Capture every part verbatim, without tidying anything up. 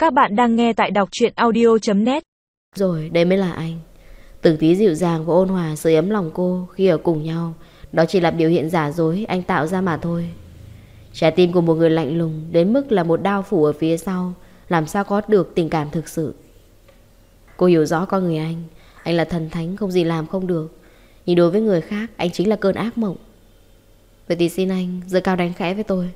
Các bạn đang nghe tại đọc truyện audio chấm net. Rồi, đây mới là anh. Từng tí dịu dàng và ôn hòa sưởi ấm lòng cô khi ở cùng nhau. Đó chỉ là biểu hiện giả dối anh tạo ra mà thôi. Trái tim của một người lạnh lùng đến mức là một đao phủ ở phía sau, làm sao có được tình cảm thực sự. Cô hiểu rõ con người anh. Anh là thần thánh, không gì làm không được. Nhưng đối với người khác, anh chính là cơn ác mộng. Vậy thì xin anh giơ cao đánh khẽ với tôi.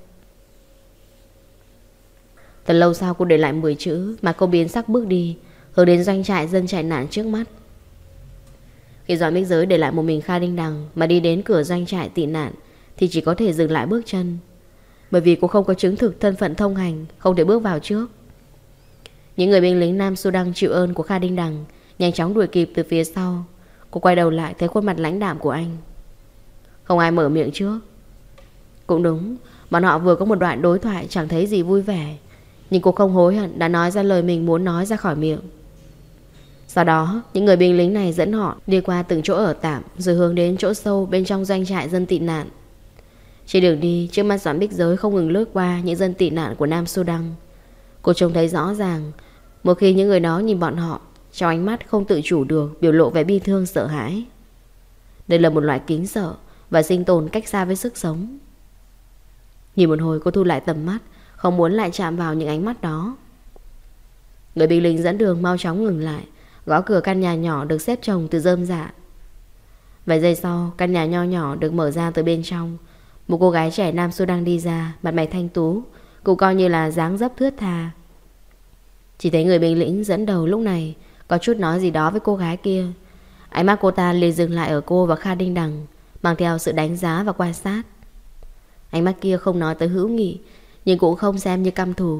Thật lâu sau cô để lại mười chữ, mà cô biến sắc bước đi, hướng đến doanh trại dân chạy nạn trước mắt. Khi Doãn Bích Giới để lại một mình Kha Đinh Đằng mà đi đến cửa doanh trại tị nạn, thì chỉ có thể dừng lại bước chân, bởi vì cô không có chứng thực thân phận thông hành, không thể bước vào trước. Những người binh lính Nam Sudan chịu ơn của Kha Đinh Đằng nhanh chóng đuổi kịp từ phía sau. Cô quay đầu lại thấy khuôn mặt lãnh đạm của anh. Không ai mở miệng trước. Cũng đúng, bọn họ vừa có một đoạn đối thoại chẳng thấy gì vui vẻ, nhưng cô không hối hận đã nói ra lời mình muốn nói ra khỏi miệng. Sau đó, những người binh lính này dẫn họ đi qua từng chỗ ở tạm, rồi hướng đến chỗ sâu bên trong doanh trại dân tị nạn. Trên đường đi, trước mắt Doãn Bích Giới không ngừng lướt qua những dân tị nạn của Nam Sudan. Cô trông thấy rõ ràng, một khi những người đó nhìn bọn họ, trong ánh mắt không tự chủ được biểu lộ vẻ bi thương sợ hãi. Đây là một loại kính sợ và sinh tồn cách xa với sức sống. Nhìn một hồi cô thu lại tầm mắt, không muốn lại chạm vào những ánh mắt đó. Người binh lính dẫn đường mau chóng ngừng lại, gõ cửa căn nhà nhỏ được xếp chồng từ rơm rạ. Vài giây sau, căn nhà nho nhỏ được mở ra từ bên trong. Một cô gái trẻ Nam Sudan đi ra, mặt mày thanh tú, cũng coi như là dáng dấp thướt tha. Chỉ thấy người binh lính dẫn đầu lúc này có chút nói gì đó với cô gái kia. Ánh mắt cô ta liền dừng lại ở cô và Kha Đinh Đằng, mang theo sự đánh giá và quan sát. Ánh mắt kia không nói tới hữu nghị, nhưng cũng không xem như căm thù.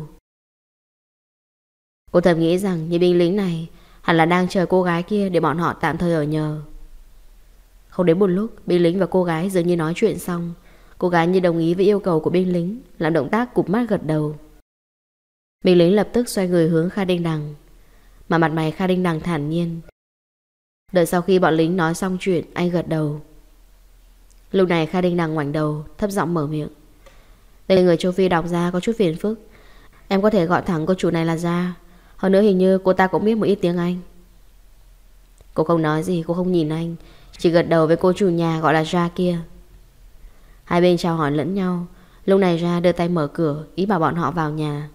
Cô thầm nghĩ rằng những binh lính này hẳn là đang chờ cô gái kia để bọn họ tạm thời ở nhờ. Không đến một lúc, binh lính và cô gái dường như nói chuyện xong, cô gái như đồng ý với yêu cầu của binh lính, làm động tác cụp mắt gật đầu. Binh lính lập tức xoay người hướng Kha Đinh Đằng, mà mặt mày Kha Đinh Đằng thản nhiên. Đợi sau khi bọn lính nói xong chuyện, anh gật đầu. Lúc này Kha Đinh Đằng ngoảnh đầu, thấp giọng mở miệng. Đây là người châu Phi đọc ra có chút phiền phức. Em có thể gọi thẳng cô chủ này là Gia. Hơn nữa hình như cô ta cũng biết một ít tiếng Anh. Cô không nói gì, cô không nhìn anh, chỉ gật đầu với cô chủ nhà gọi là Gia kia. Hai bên chào hỏi lẫn nhau. Lúc này Gia đưa tay mở cửa, ý bảo bọn họ vào nhà.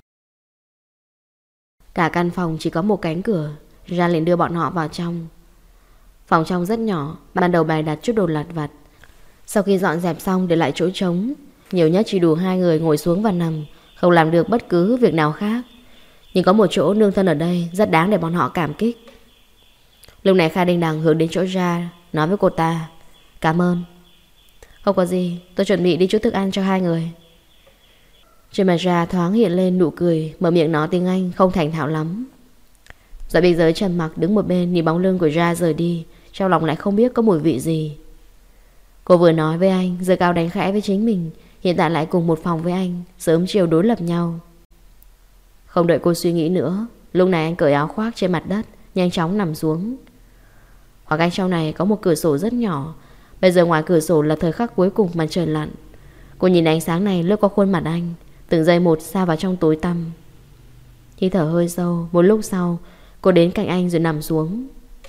Cả căn phòng chỉ có một cánh cửa, Gia liền đưa bọn họ vào trong. Phòng trong rất nhỏ, ban đầu bày đặt chút đồ lặt vặt. Sau khi dọn dẹp xong để lại chỗ trống, nhiều nhất chỉ đủ hai người ngồi xuống và nằm, không làm được bất cứ việc nào khác. Nhưng có một chỗ nương thân ở đây rất đáng để bọn họ cảm kích. Lúc này Kha Đinh Đằng hướng đến chỗ Ra, nói với cô ta. Cảm ơn. Không có gì, tôi chuẩn bị đi chút thức ăn cho hai người. Trên mặt Ra thoáng hiện lên nụ cười, mở miệng nói tiếng Anh không thành thạo lắm. Doãn Bích Giới trầm mặc đứng một bên nhìn bóng lưng của Ra rời đi, trong lòng lại không biết có mùi vị gì. Cô vừa nói với anh, giơ cao đánh khẽ với chính mình, hiện tại lại cùng một phòng với anh, sớm chiều đối lập nhau. Không đợi cô suy nghĩ nữa, lúc này anh cởi áo khoác trên mặt đất, nhanh chóng nằm xuống. Hoặc anh trong này có một cửa sổ rất nhỏ. Bây giờ ngoài cửa sổ là thời khắc cuối cùng mặt trời lặn. Cô nhìn ánh sáng này lướt qua khuôn mặt anh, từng giây một xa vào trong tối tăm. Hít thở hơi sâu, một lúc sau cô đến cạnh anh rồi nằm xuống.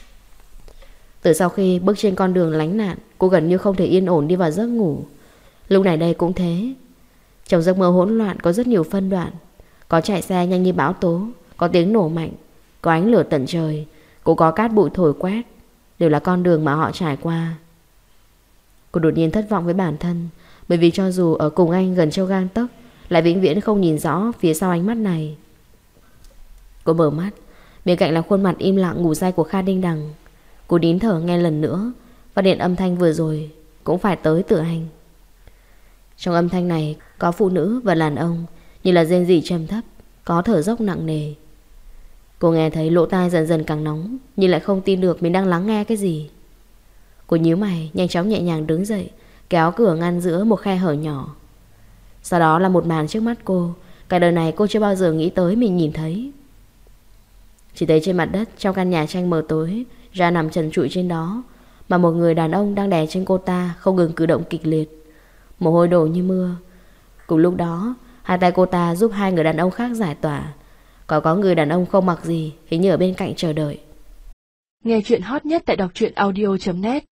Từ sau khi bước trên con đường lánh nạn, cô gần như không thể yên ổn đi vào giấc ngủ. Lúc này đây cũng thế. Trong giấc mơ hỗn loạn có rất nhiều phân đoạn. Có chạy xe nhanh như bão tố, có tiếng nổ mạnh, có ánh lửa tận trời, cũng có cát bụi thổi quét. Đều là con đường mà họ trải qua. Cô đột nhiên thất vọng với bản thân, bởi vì cho dù ở cùng anh gần châu gang tấc, lại vĩnh viễn không nhìn rõ phía sau ánh mắt này. Cô mở mắt, bên cạnh là khuôn mặt im lặng ngủ say của Kha Đinh Đằng. Cô nín thở nghe lần nữa, và điện âm thanh vừa rồi cũng phải tới từ anh. Trong âm thanh này có phụ nữ và đàn ông, như là rên rỉ trầm thấp, có thở dốc nặng nề. Cô nghe thấy lỗ tai dần dần càng nóng, nhưng lại không tin được mình đang lắng nghe cái gì. Cô nhíu mày, nhanh chóng nhẹ nhàng đứng dậy, kéo cửa ngăn giữa một khe hở nhỏ. Sau đó là một màn trước mắt cô, cả đời này cô chưa bao giờ nghĩ tới mình nhìn thấy. Chỉ thấy trên mặt đất trong căn nhà tranh mờ tối, Ra nằm trần trụi trên đó, mà một người đàn ông đang đè trên cô ta, không ngừng cử động kịch liệt, mồ hôi đổ như mưa. Cùng lúc đó, hai tay cô ta giúp hai người đàn ông khác giải tỏa, Có có người đàn ông không mặc gì, hình như ở bên cạnh chờ đợi. Nghe chuyện hot nhất tại đọc truyện audio chấm net.